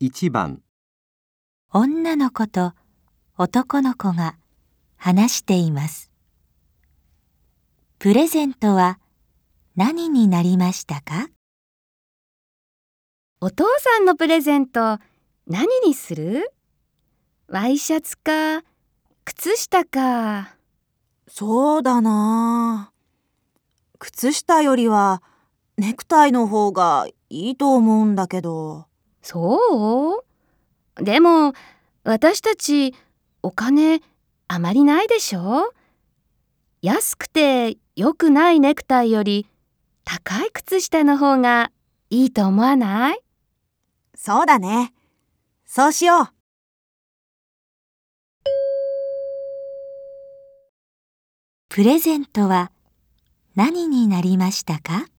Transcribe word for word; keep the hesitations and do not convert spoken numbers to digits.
いちばん女の子と男の子が話しています。プレゼントは何になりましたか？ お父さんのプレゼント何にする？ワイシャツか靴下か。 そうだなあ。靴下よりはネクタイの方がいいと思うんだけど。 そう？でも私たちお金あまりないでしょ？安くて良くないネクタイより高い靴下の方がいいと思わない？ そうだね。そうしよう。 プレゼントは何になりましたか？